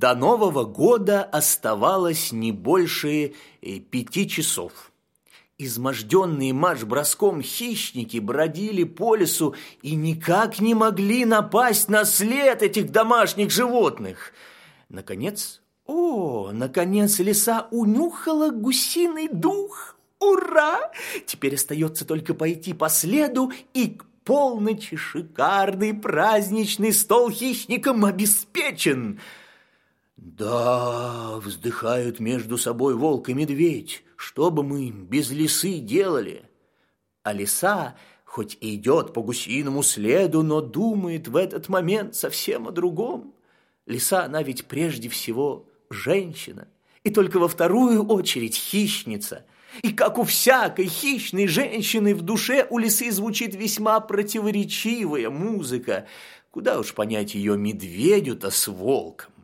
До Нового года оставалось не больше 5 часов. Изможденные марш-броском хищники бродили по лесу и никак не могли напасть на след этих домашних животных. Наконец лиса унюхала гусиный дух. Ура! Теперь остается только пойти по следу, и к полночи шикарный праздничный стол хищникам обеспечен. Да, вздыхают между собой волк и медведь, что бы мы без лисы делали? А лиса, хоть и идет по гусиному следу, но думает в этот момент совсем о другом. Лиса, она ведь прежде всего женщина, и только во вторую очередь хищница. И как у всякой хищной женщины, в душе у лисы звучит весьма противоречивая музыка. Куда уж понять ее медведю-то с волком?